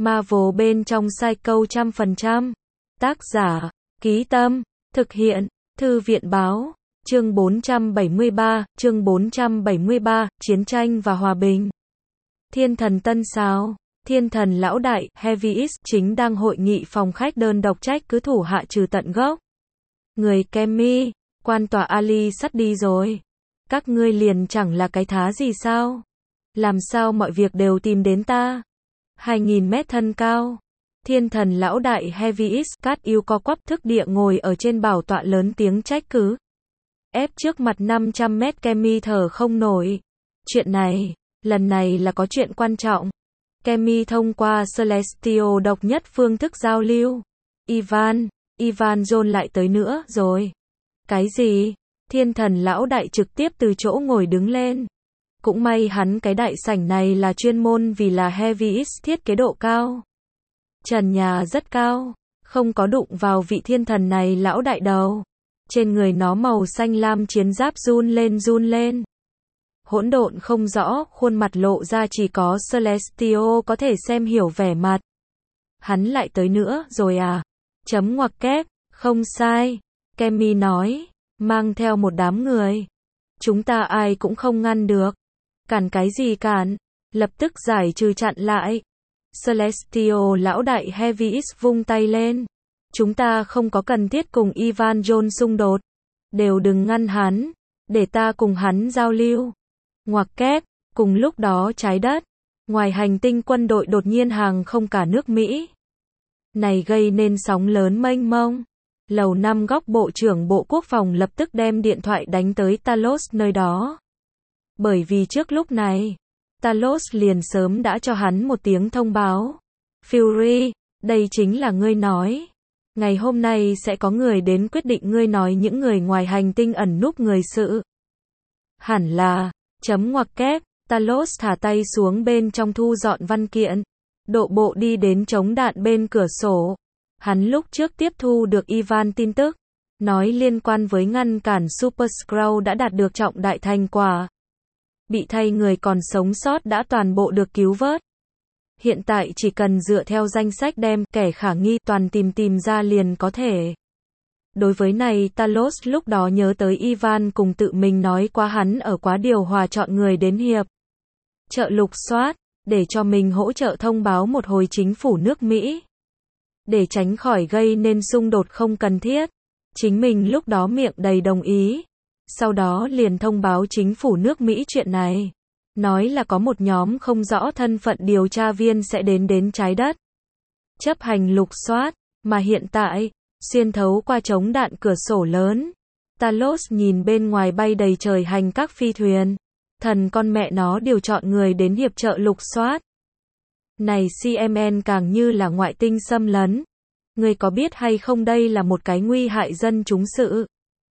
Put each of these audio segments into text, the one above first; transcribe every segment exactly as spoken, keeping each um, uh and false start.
Marvel bên trong Psycho trăm phần trăm. Tác giả, Ký Tâm, thực hiện, Thư viện Báo. Chương bốn trăm bảy mươi ba, chương bốn trăm bảy mươi ba, Chiến tranh và Hòa bình. Thiên thần Tân Sao, Thiên thần lão đại, Heavy X chính đang hội nghị phòng khách đơn độc trách cứ thủ hạ trừ tận gốc. Người Kemi, quan tòa Ali sắp đi rồi. Các ngươi liền chẳng là cái thá gì sao? Làm sao mọi việc đều tìm đến ta? Hai nghìn mét thân cao. Thiên thần lão đại Heavy X cát yêu co quắp thức địa ngồi ở trên bảo tọa lớn tiếng trách cứ. Ép trước mặt năm trăm mét Kemi thở không nổi. Chuyện này, lần này là có chuyện quan trọng. Kemi thông qua Celestial độc nhất phương thức giao lưu. Ivan, Ivan John lại tới nữa rồi. Cái gì? Thiên thần lão đại trực tiếp từ chỗ ngồi đứng lên. Cũng may hắn cái đại sảnh này là chuyên môn vì là Heavy X thiết kế độ cao. Trần nhà rất cao, không có đụng vào vị thiên thần này lão đại đầu. Trên người nó màu xanh lam chiến giáp run lên run lên. Hỗn độn không rõ, khuôn mặt lộ ra chỉ có Celestial có thể xem hiểu vẻ mặt. Hắn lại tới nữa rồi à? Chấm ngoặc kép, không sai. Kemi nói, mang theo một đám người. Chúng ta ai cũng không ngăn được. Cản cái gì cản? Lập tức giải trừ chặn lại. Celestial lão đại Heavy X vung tay lên. Chúng ta không có cần thiết cùng Ivan John xung đột. Đều đừng ngăn hắn. Để ta cùng hắn giao lưu. Ngoặc kép, cùng lúc đó trái đất. Ngoài hành tinh quân đội đột nhiên hàng không cả nước Mỹ. Này gây nên sóng lớn mênh mông. Lầu năm góc Bộ trưởng Bộ Quốc phòng lập tức đem điện thoại đánh tới Talos nơi đó. Bởi vì trước lúc này, Talos liền sớm đã cho hắn một tiếng thông báo. Fury, đây chính là ngươi nói. Ngày hôm nay sẽ có người đến quyết định ngươi nói những người ngoài hành tinh ẩn núp người sự. Hẳn là, chấm ngoặc kép, Talos thả tay xuống bên trong thu dọn văn kiện. Độ bộ đi đến chống đạn bên cửa sổ. Hắn lúc trước tiếp thu được Ivan tin tức, nói liên quan với ngăn cản Super Skrull đã đạt được trọng đại thành quả. Bị thay người còn sống sót đã toàn bộ được cứu vớt. Hiện tại chỉ cần dựa theo danh sách đem kẻ khả nghi toàn tìm tìm ra liền có thể. Đối với này Talos lúc đó nhớ tới Ivan cùng tự mình nói qua hắn ở quá điều hòa chọn người đến hiệp trợ lục soát, để cho mình hỗ trợ thông báo một hồi chính phủ nước Mỹ. Để tránh khỏi gây nên xung đột không cần thiết. Chính mình lúc đó miệng đầy đồng ý. Sau đó liền thông báo chính phủ nước Mỹ chuyện này. Nói là có một nhóm không rõ thân phận điều tra viên sẽ đến đến trái đất. Chấp hành lục soát, mà hiện tại, xuyên thấu qua chống đạn cửa sổ lớn. Talos nhìn bên ngoài bay đầy trời hành các phi thuyền. Thần con mẹ nó điều chọn người đến hiệp trợ lục soát. Này xê em en càng như là ngoại tinh xâm lấn. Người có biết hay không đây là một cái nguy hại dân chúng sự.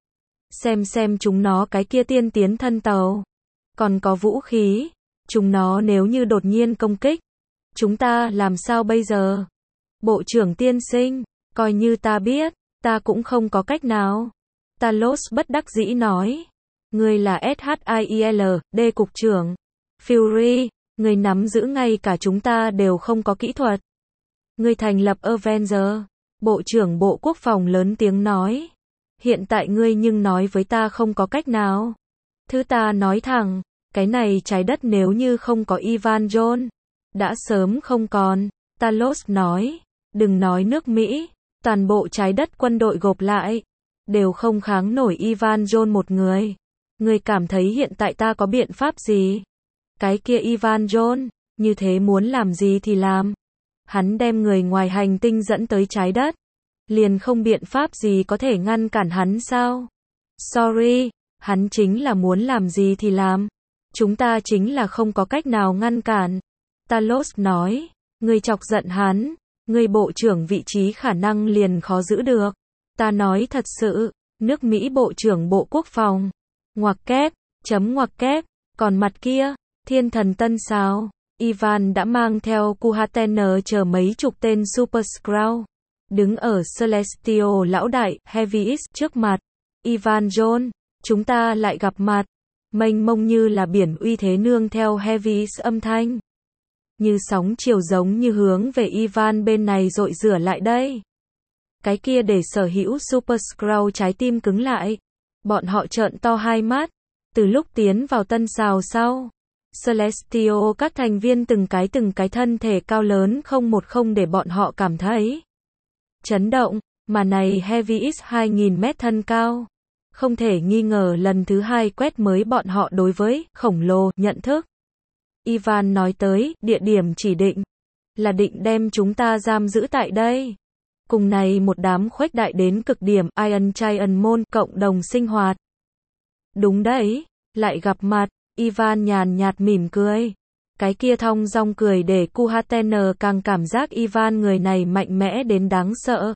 Xem xem chúng nó cái kia tiên tiến thân tàu. Còn có vũ khí. Chúng nó nếu như đột nhiên công kích. Chúng ta làm sao bây giờ? Bộ trưởng tiên sinh, coi như ta biết, ta cũng không có cách nào. Talos bất đắc dĩ nói. Người là ét hát i e lờ, D cục trưởng. Fury, người nắm giữ ngay cả chúng ta đều không có kỹ thuật. Người thành lập Avenger. Bộ trưởng Bộ Quốc phòng lớn tiếng nói. Hiện tại ngươi nhưng nói với ta không có cách nào. Thứ ta nói thẳng, cái này trái đất nếu như không có Ivan John, đã sớm không còn. Talos nói, đừng nói nước Mỹ, toàn bộ trái đất quân đội gộp lại, đều không kháng nổi Ivan John một người. Ngươi cảm thấy hiện tại ta có biện pháp gì? Cái kia Ivan John, như thế muốn làm gì thì làm. Hắn đem người ngoài hành tinh dẫn tới trái đất. Liền không biện pháp gì có thể ngăn cản hắn sao? Sorry, hắn chính là muốn làm gì thì làm. Chúng ta chính là không có cách nào ngăn cản. Talos nói, ngươi chọc giận hắn, ngươi bộ trưởng vị trí khả năng liền khó giữ được. Ta nói thật sự, nước Mỹ Bộ trưởng Bộ Quốc phòng. Ngoặc kép, chấm ngoặc kép, còn mặt kia, thiên thần Tân Sao. Ivan đã mang theo Kuhatener chờ mấy chục tên Super Skrull. Đứng ở Celestial lão đại, Heavy X trước mặt. Ivan John, chúng ta lại gặp mặt. Mênh mông như là biển uy thế nương theo Heavy X âm thanh. như sóng chiều giống như hướng về Ivan bên này dội rửa lại đây. Cái kia để sở hữu Super Skrull trái tim cứng lại. Bọn họ trợn to hai mắt. Từ lúc tiến vào tân sào sau, Celestial các thành viên từng cái từng cái thân thể cao lớn không một không để bọn họ cảm thấy chấn động, mà này Heavy X hai nghìn mét thân cao. Không thể nghi ngờ lần thứ hai quét mới bọn họ đối với khổng lồ nhận thức. Ivan nói tới, địa điểm chỉ định là định đem chúng ta giam giữ tại đây. Cùng này một đám khuếch đại đến cực điểm Iron Giant môn cộng đồng sinh hoạt. Đúng đấy, lại gặp mặt, Ivan nhàn nhạt mỉm cười. Cái kia thong dong cười để Kuhaten càng cảm giác Ivan người này mạnh mẽ đến đáng sợ.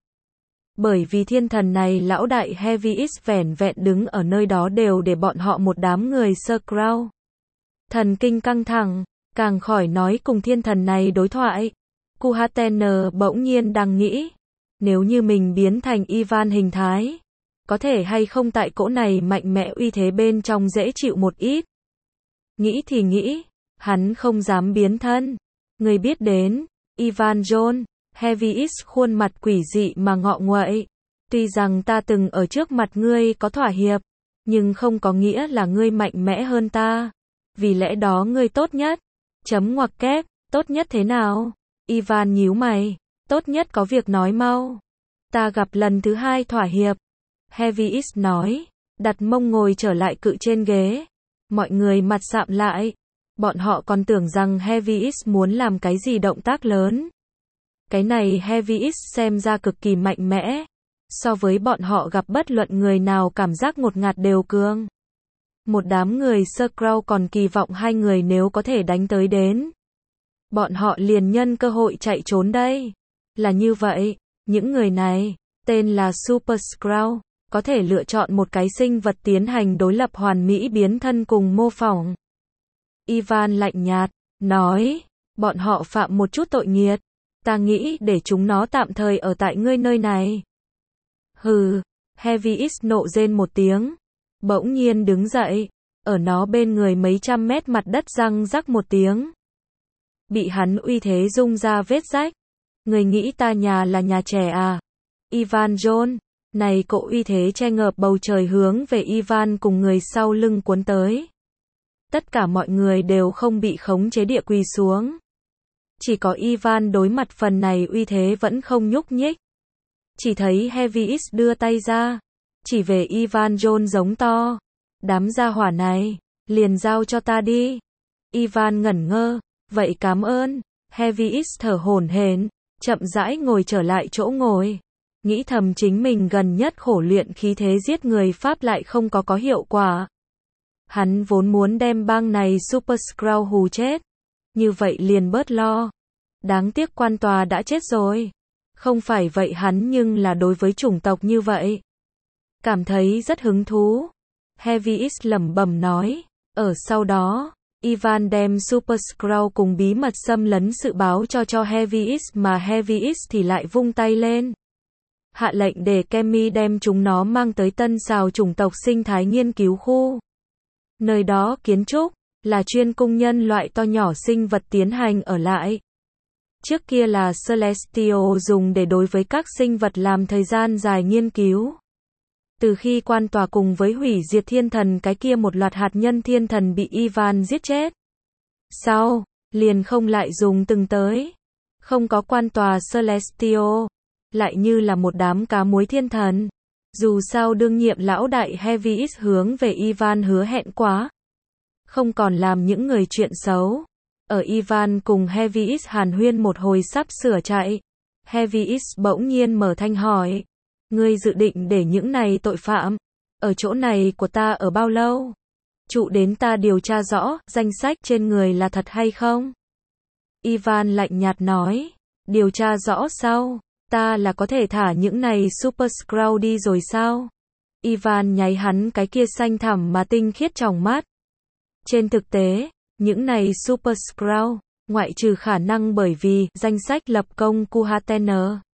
Bởi vì thiên thần này lão đại Heavy X vẻn vẹn đứng ở nơi đó đều để bọn họ một đám người Skrull thần kinh căng thẳng, càng khỏi nói cùng thiên thần này đối thoại. Kuhaten bỗng nhiên đang nghĩ, nếu như mình biến thành Ivan hình thái, có thể hay không tại cỗ này mạnh mẽ uy thế bên trong dễ chịu một ít. Nghĩ thì nghĩ, hắn không dám biến thân. Người biết đến, Ivan John, Heavy X khuôn mặt quỷ dị mà ngọ nguậy. Tuy rằng ta từng ở trước mặt ngươi có thỏa hiệp, nhưng không có nghĩa là ngươi mạnh mẽ hơn ta. Vì lẽ đó ngươi tốt nhất. Chấm ngoặc kép, tốt nhất thế nào? Ivan nhíu mày, tốt nhất có việc nói mau. Ta gặp lần thứ hai thỏa hiệp. Heavy X nói, đặt mông ngồi trở lại cự trên ghế. Mọi người mặt sạm lại. Bọn họ còn tưởng rằng Heavy X muốn làm cái gì động tác lớn. Cái này Heavy X xem ra cực kỳ mạnh mẽ. So với bọn họ gặp bất luận người nào cảm giác ngột ngạt đều cường. Một đám người Skrull còn kỳ vọng hai người nếu có thể đánh tới đến. Bọn họ liền nhân cơ hội chạy trốn đây. Là như vậy, những người này, tên là Super Skrull, có thể lựa chọn một cái sinh vật tiến hành đối lập hoàn mỹ biến thân cùng mô phỏng. Ivan lạnh nhạt, nói, bọn họ phạm một chút tội nghiệt. Ta nghĩ để chúng nó tạm thời ở tại ngươi nơi này. Hừ, Heavy X nộ rên một tiếng. Bỗng nhiên đứng dậy, ở nó bên người mấy trăm mét mặt đất răng rắc một tiếng. Bị hắn uy thế rung ra vết rách. Người nghĩ ta nhà là nhà trẻ à? Ivan John, này cỗ uy thế che ngợp bầu trời hướng về Ivan cùng người sau lưng cuốn tới. Tất cả mọi người đều không bị khống chế địa quỳ xuống. Chỉ có Ivan đối mặt phần này uy thế vẫn không nhúc nhích. Chỉ thấy Heavy X đưa tay ra, chỉ về Ivan John giống to. Đám gia hỏa này, liền giao cho ta đi. Ivan ngẩn ngơ, vậy cảm ơn. Heavy X thở hổn hển, chậm rãi ngồi trở lại chỗ ngồi. Nghĩ thầm chính mình gần nhất khổ luyện khí thế giết người Pháp lại không có có hiệu quả. Hắn vốn muốn đem bang này Super Skrull hù chết. Như vậy liền bớt lo. Đáng tiếc quan tòa đã chết rồi. Không phải vậy hắn nhưng là đối với chủng tộc như vậy. Cảm thấy rất hứng thú. Heavy X lẩm bẩm nói. Ở sau đó, Ivan đem Super Skrull cùng bí mật xâm lấn sự báo cho cho Heavy X mà Heavy X thì lại vung tay lên. Hạ lệnh để Kemi đem chúng nó mang tới tân sào chủng tộc sinh thái nghiên cứu khu. Nơi đó kiến trúc là chuyên cung nhân loại to nhỏ sinh vật tiến hành ở lại. Trước kia là Celestial dùng để đối với các sinh vật làm thời gian dài nghiên cứu. Từ khi quan tòa cùng với hủy diệt thiên thần cái kia một loạt hạt nhân thiên thần bị Ivan giết chết. Sau, liền không lại dùng từng tới. Không có quan tòa Celestial. Lại như là một đám cá muối thiên thần. Dù sao đương nhiệm lão đại Heavy X hướng về Ivan hứa hẹn quá. Không còn làm những người chuyện xấu. Ở Ivan cùng Heavy X hàn huyên một hồi sắp sửa chạy. Heavy X bỗng nhiên mở thanh hỏi. Ngươi dự định để những này tội phạm ở chỗ này của ta ở bao lâu? Trụ đến ta điều tra rõ danh sách trên người là thật hay không? Ivan lạnh nhạt nói. Điều tra rõ sau. Ta là có thể thả những này Super Skrull đi rồi sao? Ivan nháy hắn cái kia xanh thẳm mà tinh khiết trong mắt. Trên thực tế, những này Super Skrull, ngoại trừ khả năng bởi vì danh sách lập công Kuhaten,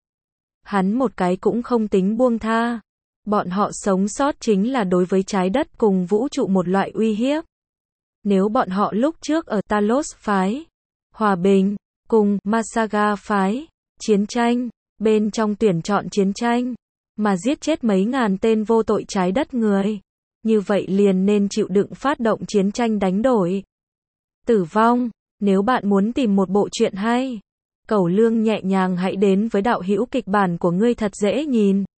hắn một cái cũng không tính buông tha. Bọn họ sống sót chính là đối với trái đất cùng vũ trụ một loại uy hiếp. Nếu bọn họ lúc trước ở Talos phái, hòa bình, cùng Masaga phái, chiến tranh, bên trong tuyển chọn chiến tranh, mà giết chết mấy ngàn tên vô tội trái đất người. Như vậy liền nên chịu đựng phát động chiến tranh đánh đổi. Tử vong, nếu bạn muốn tìm một bộ truyện hay, cẩu lương nhẹ nhàng hãy đến với đạo hữu kịch bản của ngươi thật dễ nhìn.